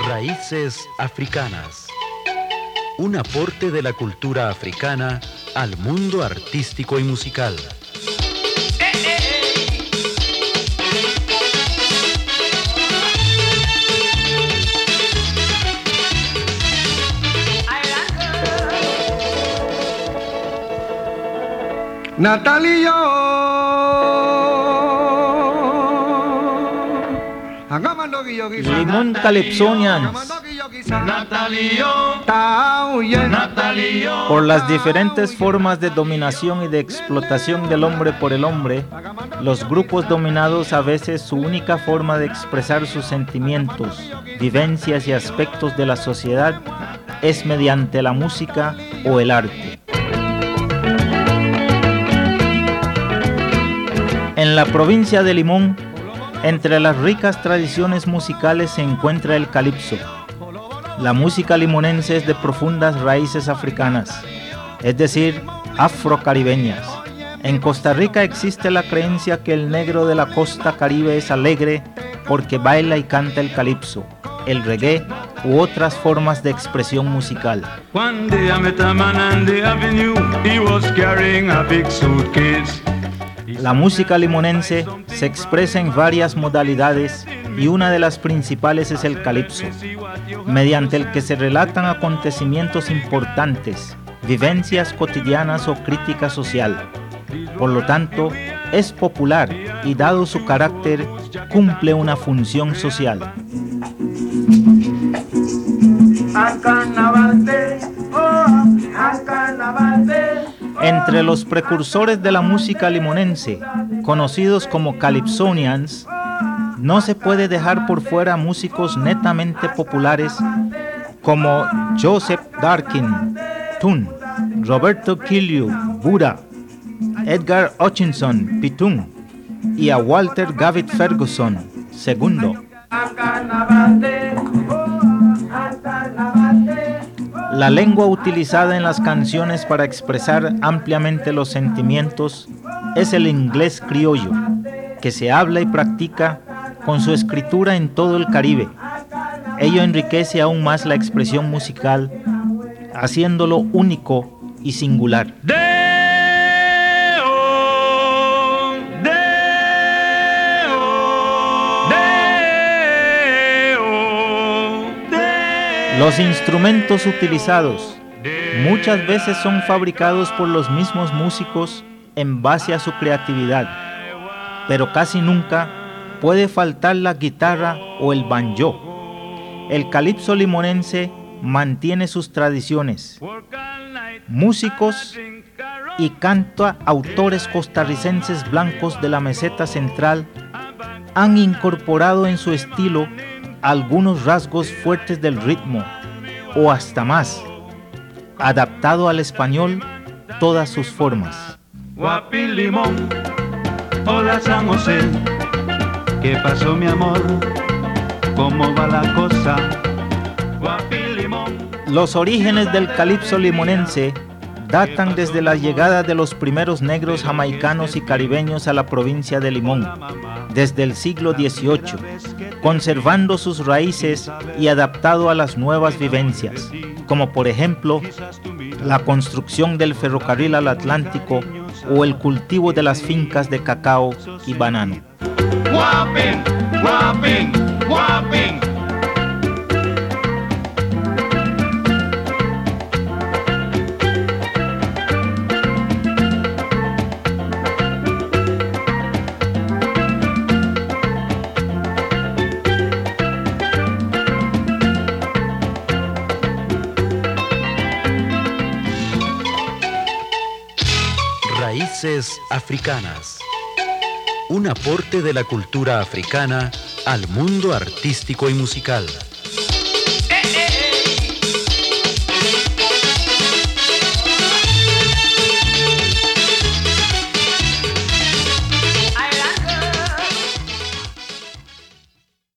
Raíces africanas. Un aporte de la cultura africana al mundo artístico y musical. Limón Calypsonians. Por las diferentes formas de dominación y de explotación del hombre por el hombre, los grupos dominados a veces su única forma de expresar sus sentimientos, vivencias y aspectos de la sociedad es mediante la música o el arte. En la provincia de Limón, entre las ricas tradiciones musicales se encuentra el calipso. La música limonense es de profundas raíces africanas, es decir, afrocaribeñas. En Costa Rica existe la creencia que el negro de la costa caribe es alegre porque baila y canta el calipso, el reggae u otras formas de expresión musical. One day I met a man on the avenue, he was carrying a big suitcase. La música limonense se expresa en varias modalidades y una de las principales es el calipso, mediante el que se relatan acontecimientos importantes, vivencias cotidianas o crítica social. Por lo tanto, es popular y dado su carácter, cumple una función social. Entre los precursores de la música limonense, conocidos como Calypsonians, no se puede dejar por fuera músicos netamente populares como Joseph Darkin, Tun, Roberto Killiu, Buddha, Edgar Hutchinson, Pitun, y a Walter Gavitt Ferguson, II. La lengua utilizada en las canciones para expresar ampliamente los sentimientos es el inglés criollo, que se habla y practica con su escritura en todo el Caribe. Ello enriquece aún más la expresión musical, haciéndolo único y singular. Los instrumentos utilizados muchas veces son fabricados por los mismos músicos en base a su creatividad, pero casi nunca puede faltar la guitarra o el banjo. El calipso limonense mantiene sus tradiciones. Músicos y autores costarricenses blancos de la meseta central han incorporado en su estilo algunos rasgos fuertes del ritmo, o hasta más, adaptado al español todas sus formas. Guapi Limón, hola San José, ¿qué pasó mi amor? ¿Cómo va la cosa? Guapi Limón. Los orígenes del calipso limonense datan desde la llegada de los primeros negros jamaicanos y caribeños a la provincia de Limón, desde el siglo XVIII, conservando sus raíces y adaptado a las nuevas vivencias, como por ejemplo la construcción del ferrocarril al Atlántico o el cultivo de las fincas de cacao y banano. Guapín, guapín, guapín. Raíces africanas. Un aporte de la cultura africana al mundo artístico y musical.